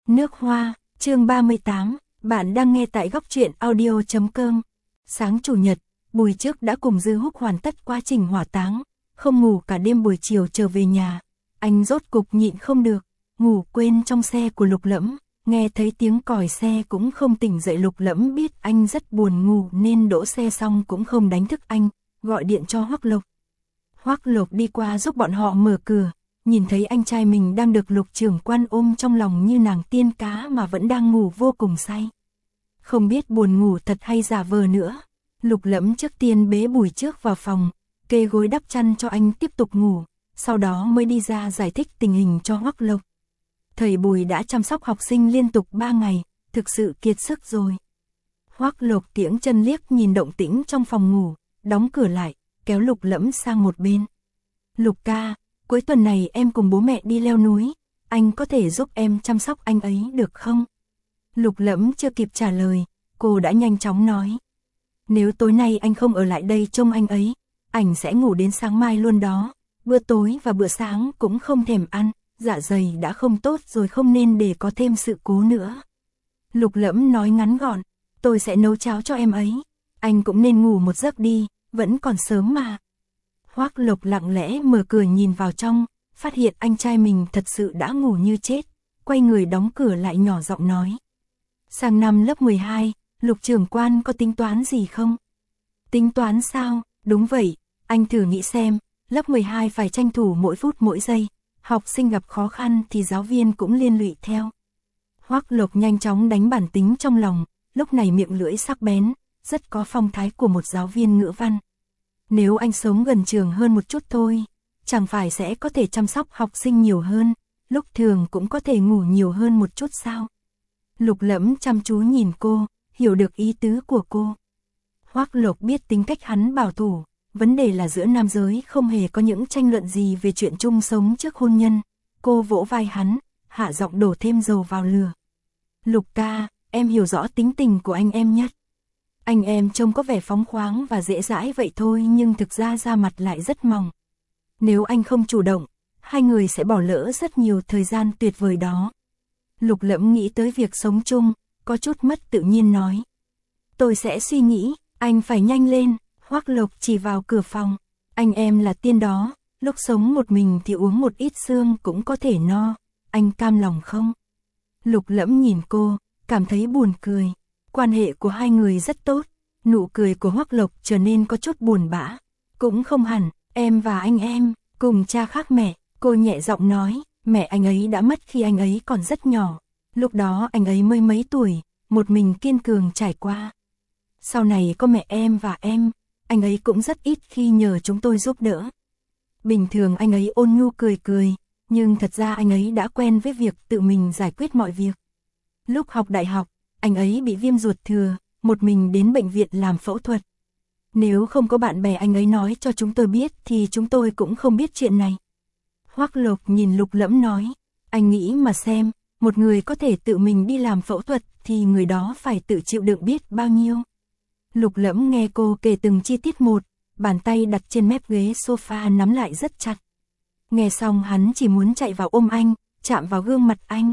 Nước hoa, chương 38, bạn đang nghe tại góc truyện audio.com. Sáng chủ nhật, Bùi Trước đã cùng Dư Húc hoàn tất quá trình hỏa táng, không ngủ cả đêm. Buổi chiều trở về nhà, anh rốt cục nhịn không được, ngủ quên trong xe của Lục Lẫm, nghe thấy tiếng còi xe cũng không tỉnh dậy. Lục Lẫm biết anh rất buồn ngủ nên đỗ xe xong cũng không đánh thức anh, gọi điện cho Hoắc Lộc. Hoắc Lộc đi qua giúp bọn họ mở cửa, nhìn thấy anh trai mình đang được Lục trưởng quan ôm trong lòng như nàng tiên cá mà vẫn đang ngủ vô cùng say. Không biết buồn ngủ thật hay giả vờ nữa, Lục Lẫm trước tiên bế Bùi Trước vào phòng, kê gối đắp chăn cho anh tiếp tục ngủ, sau đó mới đi ra giải thích tình hình cho Hoắc Lộc. Thầy Bùi đã chăm sóc học sinh liên tục 3 ngày, thực sự kiệt sức rồi. Hoắc Lộc kiễng chân liếc nhìn động tĩnh trong phòng ngủ, đóng cửa lại, kéo Lục Lẫm sang một bên. Lục ca, cuối tuần này em cùng bố mẹ đi leo núi, anh có thể giúp em chăm sóc anh ấy được không? Lục Lẫm chưa kịp trả lời, cô đã nhanh chóng nói. Nếu tối nay anh không ở lại đây trông anh ấy, ảnh sẽ ngủ đến sáng mai luôn đó, bữa tối và bữa sáng cũng không thèm ăn, dạ dày đã không tốt rồi, không nên để có thêm sự cố nữa. Lục Lẫm nói ngắn gọn, tôi sẽ nấu cháo cho em ấy, anh cũng nên ngủ một giấc đi, vẫn còn sớm mà. Hoắc Lộc lặng lẽ mở cửa nhìn vào trong, phát hiện anh trai mình thật sự đã ngủ như chết, quay người đóng cửa lại nhỏ giọng nói. Sang năm lớp 12, Lục trưởng quan có tính toán gì không? Tính toán sao? Đúng vậy, anh thử nghĩ xem, lớp 12 phải tranh thủ mỗi phút mỗi giây, học sinh gặp khó khăn thì giáo viên cũng liên lụy theo. Hoắc Lộc nhanh chóng đánh bản tính trong lòng, lúc này miệng lưỡi sắc bén, rất có phong thái của một giáo viên ngữ văn. Nếu anh sống gần trường hơn một chút thôi, chẳng phải sẽ có thể chăm sóc học sinh nhiều hơn, lúc thường cũng có thể ngủ nhiều hơn một chút sao? Lục Lẫm chăm chú nhìn cô, hiểu được ý tứ của cô. Hoắc Lộc biết tính cách hắn bảo thủ, vấn đề là giữa nam giới không hề có những tranh luận gì về chuyện chung sống trước hôn nhân. Cô vỗ vai hắn, hạ giọng đổ thêm dầu vào lửa. Lục ca, em hiểu rõ tính tình của anh em nhất. Anh em trông có vẻ phóng khoáng và dễ dãi vậy thôi nhưng thực ra da mặt lại rất mỏng. Nếu anh không chủ động, hai người sẽ bỏ lỡ rất nhiều thời gian tuyệt vời đó. Lục Lẫm nghĩ tới việc sống chung, có chút mất tự nhiên nói. Tôi sẽ suy nghĩ, anh phải nhanh lên. Hoắc Lộc chỉ vào cửa phòng. Anh em là tiên đó, lúc sống một mình thì uống một ít xương cũng có thể no, anh cam lòng không? Lục Lẫm nhìn cô, cảm thấy buồn cười. Quan hệ của hai người rất tốt, nụ cười của Hoắc Lộc trở nên có chút buồn bã. Cũng không hẳn, em và anh em, cùng cha khác mẹ, cô nhẹ giọng nói, mẹ anh ấy đã mất khi anh ấy còn rất nhỏ. Lúc đó anh ấy mới mấy tuổi, một mình kiên cường trải qua. Sau này có mẹ em và em, anh ấy cũng rất ít khi nhờ chúng tôi giúp đỡ. Bình thường anh ấy ôn nhu cười cười, nhưng thật ra anh ấy đã quen với việc tự mình giải quyết mọi việc. Lúc học đại học, anh ấy bị viêm ruột thừa, một mình đến bệnh viện làm phẫu thuật. Nếu không có bạn bè anh ấy nói cho chúng tôi biết thì chúng tôi cũng không biết chuyện này. Hoắc Lộc nhìn Lục Lẫm nói, anh nghĩ mà xem, một người có thể tự mình đi làm phẫu thuật thì người đó phải tự chịu đựng biết bao nhiêu. Lục Lẫm nghe cô kể từng chi tiết một, bàn tay đặt trên mép ghế sofa nắm lại rất chặt. Nghe xong hắn chỉ muốn chạy vào ôm anh, chạm vào gương mặt anh.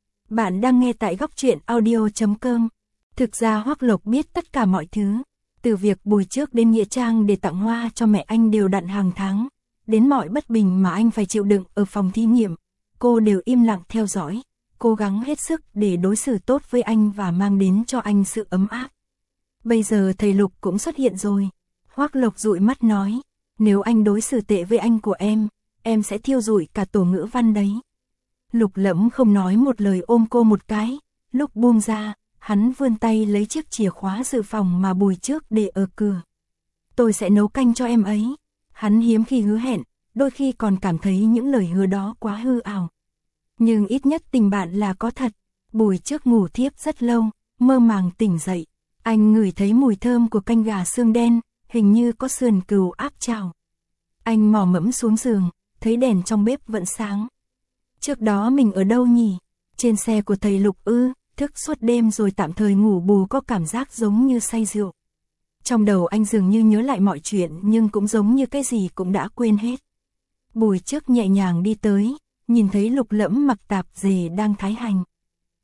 Bạn đang nghe tại góc truyện audio.com. Thực ra Hoắc Lộc biết tất cả mọi thứ, từ việc Bùi Trước đến nghĩa trang để tặng hoa cho mẹ anh đều đặn hàng tháng, đến mọi bất bình mà anh phải chịu đựng ở phòng thí nghiệm, cô đều im lặng theo dõi, cố gắng hết sức để đối xử tốt với anh và mang đến cho anh sự ấm áp. Bây giờ thầy Lục cũng xuất hiện rồi. Hoắc Lộc dụi mắt nói, nếu anh đối xử tệ với anh của em sẽ thiêu rụi cả tổ ngữ văn đấy. Lục Lẫm không nói một lời ôm cô một cái, lúc buông ra, hắn vươn tay lấy chiếc chìa khóa dự phòng mà Bùi Trước để ở cửa. Tôi sẽ nấu canh cho em ấy. Hắn hiếm khi hứa hẹn, đôi khi còn cảm thấy những lời hứa đó quá hư ảo. Nhưng ít nhất tình bạn là có thật. Bùi Trước ngủ thiếp rất lâu, mơ màng tỉnh dậy. Anh ngửi thấy mùi thơm của canh gà xương đen, hình như có sườn cừu áp chảo. Anh mò mẫm xuống giường, thấy đèn trong bếp vẫn sáng. Trước đó mình ở đâu nhỉ? Trên xe của thầy Lục ư? Thức suốt đêm rồi tạm thời ngủ bù, có cảm giác giống như say rượu. Trong đầu anh dường như nhớ lại mọi chuyện nhưng cũng giống như cái gì cũng đã quên hết. Bùi Trước nhẹ nhàng đi tới, nhìn thấy Lục Lẫm mặc tạp dề đang thái hành.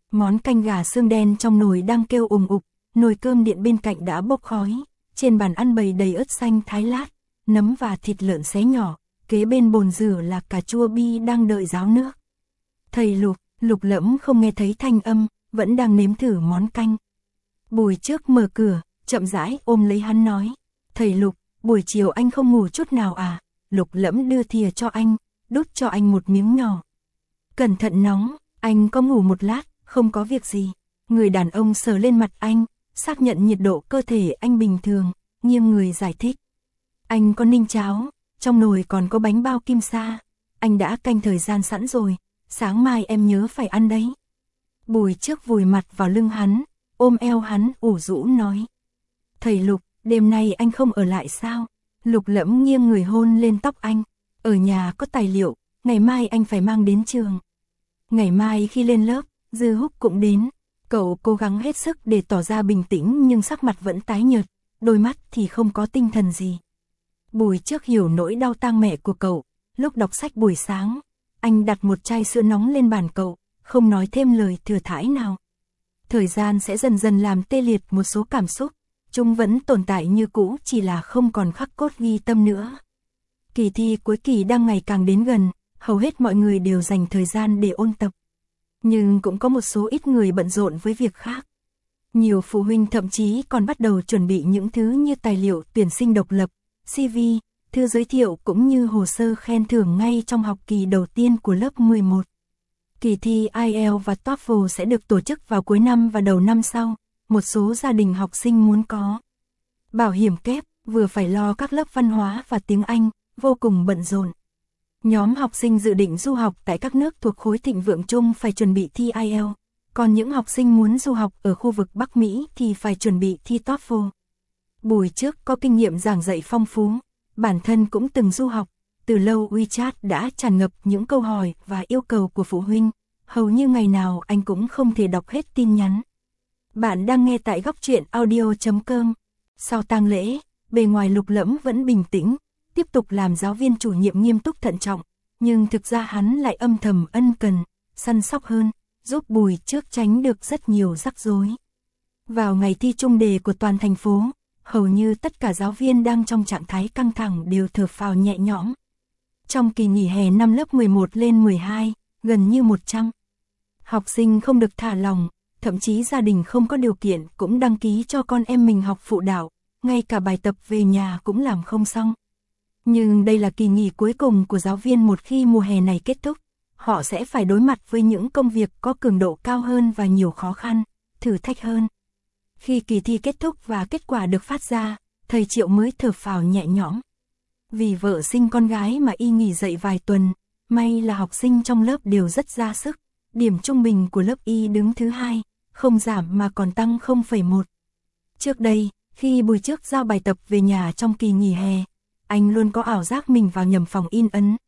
Món canh gà xương đen trong nồi đang kêu ùng ục, nồi cơm điện bên cạnh đã bốc khói, trên bàn ăn bày đầy ớt xanh thái lát, nấm và thịt lợn xé nhỏ, kế bên bồn rửa là cà chua bi đang đợi ráo nước. Thầy Lục Lẫm không nghe thấy thanh âm, vẫn đang nếm thử món canh. Bùi Trước mở cửa, chậm rãi ôm lấy hắn nói, thầy Lục, buổi chiều anh không ngủ chút nào à? Lục Lẫm đưa thìa cho anh, đút cho anh một miếng nhỏ. Cẩn thận nóng, anh có ngủ một lát, không có việc gì. Người đàn ông sờ lên mặt anh, xác nhận nhiệt độ cơ thể anh bình thường, nghiêng người giải thích. Anh có ninh cháo, trong nồi còn có bánh bao kim sa, anh đã canh thời gian sẵn rồi, sáng mai em nhớ phải ăn đấy. Bùi Trước vùi mặt vào lưng hắn, ôm eo hắn ủ rũ nói. Thầy Lục, đêm nay anh không ở lại sao? Lục Lẫm nghiêng người hôn lên tóc anh. Ở nhà có tài liệu, ngày mai anh phải mang đến trường. Ngày mai khi lên lớp, Dư Húc cũng đến. Cậu cố gắng hết sức để tỏ ra bình tĩnh nhưng sắc mặt vẫn tái nhợt, đôi mắt thì không có tinh thần gì. Bùi Trước hiểu nỗi đau tang mẹ của cậu. Lúc đọc sách buổi sáng, anh đặt một chai sữa nóng lên bàn cậu, không nói thêm lời thừa thãi nào. Thời gian sẽ dần dần làm tê liệt một số cảm xúc, chúng vẫn tồn tại như cũ, chỉ là không còn khắc cốt ghi tâm nữa. Kỳ thi cuối kỳ đang ngày càng đến gần, hầu hết mọi người đều dành thời gian để ôn tập. Nhưng cũng có một số ít người bận rộn với việc khác. Nhiều phụ huynh thậm chí còn bắt đầu chuẩn bị những thứ như tài liệu tuyển sinh độc lập, CV, thư giới thiệu cũng như hồ sơ khen thưởng ngay trong học kỳ đầu tiên của lớp 11. Kỳ thi IELTS và TOEFL sẽ được tổ chức vào cuối năm và đầu năm sau. Một số gia đình học sinh muốn có bảo hiểm kép, vừa phải lo các lớp văn hóa và tiếng Anh, vô cùng bận rộn. Nhóm học sinh dự định du học tại các nước thuộc khối thịnh vượng chung phải chuẩn bị thi IELTS, còn những học sinh muốn du học ở khu vực Bắc Mỹ thì phải chuẩn bị thi TOEFL. Bùi Trước có kinh nghiệm giảng dạy phong phú, bản thân cũng từng du học, từ lâu WeChat đã tràn ngập những câu hỏi và yêu cầu của phụ huynh, hầu như ngày nào anh cũng không thể đọc hết tin nhắn. Bạn đang nghe tại Góc Truyện Audio.com. Sau tang lễ, bề ngoài Lục Lẫm vẫn bình tĩnh, tiếp tục làm giáo viên chủ nhiệm nghiêm túc thận trọng, nhưng thực ra hắn lại âm thầm ân cần, săn sóc hơn, giúp Bùi Trước tránh được rất nhiều rắc rối. Vào ngày thi chung đề của toàn thành phố, hầu như tất cả giáo viên đang trong trạng thái căng thẳng đều thở phào nhẹ nhõm. Trong kỳ nghỉ hè năm lớp 11 lên 12, gần như 100 học sinh không được thả lỏng, thậm chí gia đình không có điều kiện cũng đăng ký cho con em mình học phụ đạo, ngay cả bài tập về nhà cũng làm không xong. Nhưng đây là kỳ nghỉ cuối cùng của giáo viên, một khi mùa hè này kết thúc, họ sẽ phải đối mặt với những công việc có cường độ cao hơn và nhiều khó khăn, thử thách hơn. Khi kỳ thi kết thúc và kết quả được phát ra, thầy Triệu mới thở phào nhẹ nhõm. Vì vợ sinh con gái mà y nghỉ dạy vài tuần, may là học sinh trong lớp đều rất ra sức, điểm trung bình của lớp y đứng thứ 2, không giảm mà còn tăng 0,1. Trước đây, khi Bùi Trước giao bài tập về nhà trong kỳ nghỉ hè, anh luôn có ảo giác mình vào nhầm phòng in ấn.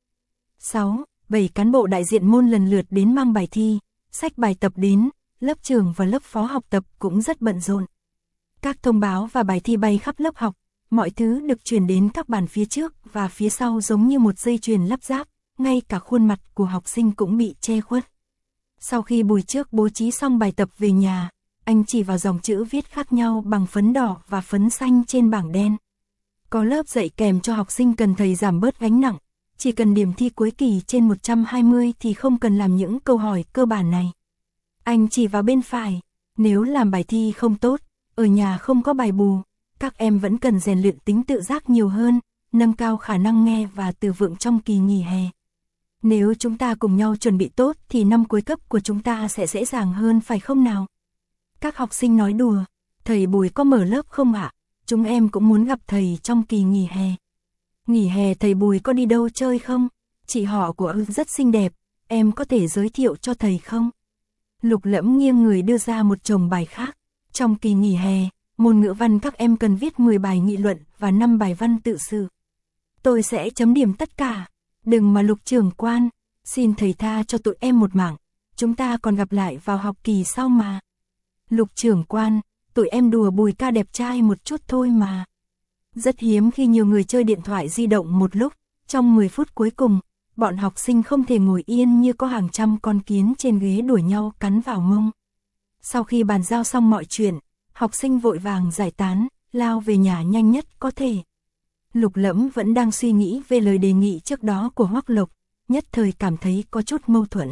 6-7 cán bộ đại diện môn lần lượt đến mang bài thi, xách bài tập đến, lớp trưởng và lớp phó học tập cũng rất bận rộn. Các thông báo và bài thi bay khắp lớp học, mọi thứ được truyền đến các bàn phía trước và phía sau giống như một dây chuyền lắp ráp, ngay cả khuôn mặt của học sinh cũng bị che khuất. Sau khi Bùi Trước bố trí xong bài tập về nhà, anh chỉ vào dòng chữ viết khác nhau bằng phấn đỏ và phấn xanh trên bảng đen. Có lớp dạy kèm cho học sinh cần thầy giảm bớt gánh nặng, chỉ cần điểm thi cuối kỳ trên 120 thì không cần làm những câu hỏi cơ bản này. Anh chỉ vào bên phải, nếu làm bài thi không tốt, ở nhà không có bài bù, các em vẫn cần rèn luyện tính tự giác nhiều hơn, nâng cao khả năng nghe và từ vựng trong kỳ nghỉ hè. Nếu chúng ta cùng nhau chuẩn bị tốt thì năm cuối cấp của chúng ta sẽ dễ dàng hơn, phải không nào? Các học sinh nói đùa, thầy Bùi có mở lớp không ạ? Chúng em cũng muốn gặp thầy trong kỳ nghỉ hè. Nghỉ hè thầy Bùi có đi đâu chơi không? Chị họ của ư rất xinh đẹp, em có thể giới thiệu cho thầy không? Lục Lẫm nghiêng người đưa ra một chồng bài khác. Trong kỳ nghỉ hè, môn ngữ văn các em cần viết 10 bài nghị luận và 5 bài văn tự sự. Tôi sẽ chấm điểm tất cả. Đừng mà Lục trưởng quan, xin thầy tha cho tụi em một mảng, chúng ta còn gặp lại vào học kỳ sau mà. Lục trưởng quan, tụi em đùa Bùi ca đẹp trai một chút thôi mà. Rất hiếm khi nhiều người chơi điện thoại di động một lúc, trong 10 phút cuối cùng, bọn học sinh không thể ngồi yên như có hàng trăm con kiến trên ghế đuổi nhau cắn vào mông. Sau khi bàn giao xong mọi chuyện, học sinh vội vàng giải tán, lao về nhà nhanh nhất có thể. Lục Lẫm vẫn đang suy nghĩ về lời đề nghị trước đó của Hoắc Lộc, nhất thời cảm thấy có chút mâu thuẫn.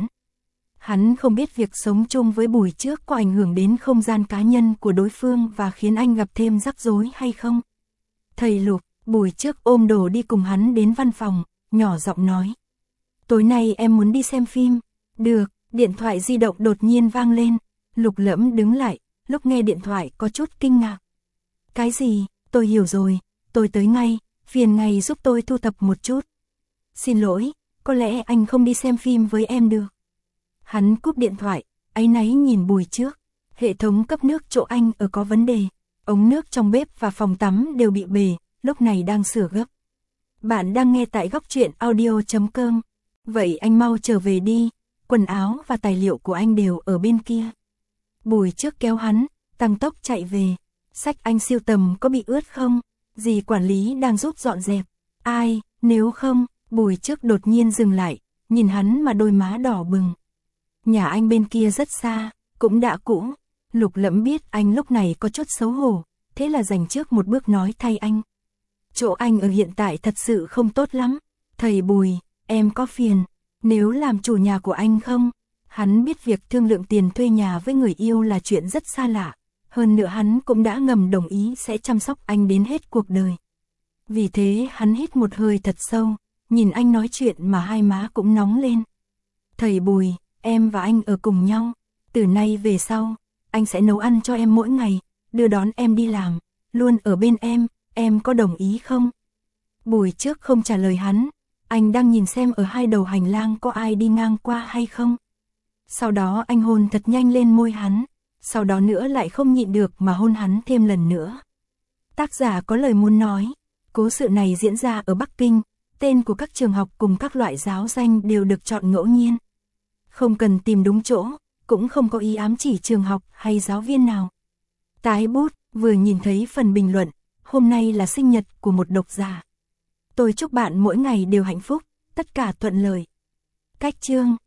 Hắn không biết việc sống chung với Bùi Trước có ảnh hưởng đến không gian cá nhân của đối phương và khiến anh gặp thêm rắc rối hay không. Thầy Lục, Bùi Trước ôm đồ đi cùng hắn đến văn phòng, nhỏ giọng nói. Tối nay em muốn đi xem phim. Được, điện thoại di động đột nhiên vang lên. Lục Lẫm đứng lại, lúc nghe điện thoại có chút kinh ngạc. Cái gì, tôi hiểu rồi, tôi tới ngay, phiền ngài giúp tôi thu thập một chút. Xin lỗi, có lẽ anh không đi xem phim với em được. Hắn cúp điện thoại, áy náy nhìn Bùi Trước. Hệ thống cấp nước chỗ anh ở có vấn đề. Ống nước trong bếp và phòng tắm đều bị bể, lúc này đang sửa gấp. Bạn đang nghe tại góc truyện audio.com. Vậy anh mau trở về đi, quần áo và tài liệu của anh đều ở bên kia. Bùi Trước kéo hắn, tăng tốc chạy về. Sách anh siêu tầm có bị ướt không? Dì quản lý đang giúp dọn dẹp. Ai, nếu không, Bùi Trước đột nhiên dừng lại, nhìn hắn mà đôi má đỏ bừng. Nhà anh bên kia rất xa, cũng đã cũ. Lục Lẫm biết anh lúc này có chút xấu hổ, thế là dành trước một bước nói thay anh. Chỗ anh ở hiện tại thật sự không tốt lắm. Thầy Bùi, em có phiền, nếu làm chủ nhà của anh không? Hắn biết việc thương lượng tiền thuê nhà với người yêu là chuyện rất xa lạ. Hơn nữa hắn cũng đã ngầm đồng ý sẽ chăm sóc anh đến hết cuộc đời. Vì thế hắn hít một hơi thật sâu, nhìn anh nói chuyện mà hai má cũng nóng lên. Thầy Bùi, em và anh ở cùng nhau. Từ nay về sau, anh sẽ nấu ăn cho em mỗi ngày, đưa đón em đi làm, luôn ở bên em có đồng ý không? Bùi Trước không trả lời hắn, anh đang nhìn xem ở hai đầu hành lang có ai đi ngang qua hay không. Sau đó anh hôn thật nhanh lên môi hắn, sau đó nữa lại không nhịn được mà hôn hắn thêm lần nữa. Tác giả có lời muốn nói, cố sự này diễn ra ở Bắc Kinh, tên của các trường học cùng các loại giáo danh đều được chọn ngẫu nhiên. Không cần tìm đúng chỗ, cũng không có ý ám chỉ trường học hay giáo viên nào. Tái bút, vừa nhìn thấy phần bình luận, hôm nay là sinh nhật của một độc giả. Tôi chúc bạn mỗi ngày đều hạnh phúc, tất cả thuận lợi. Cách chương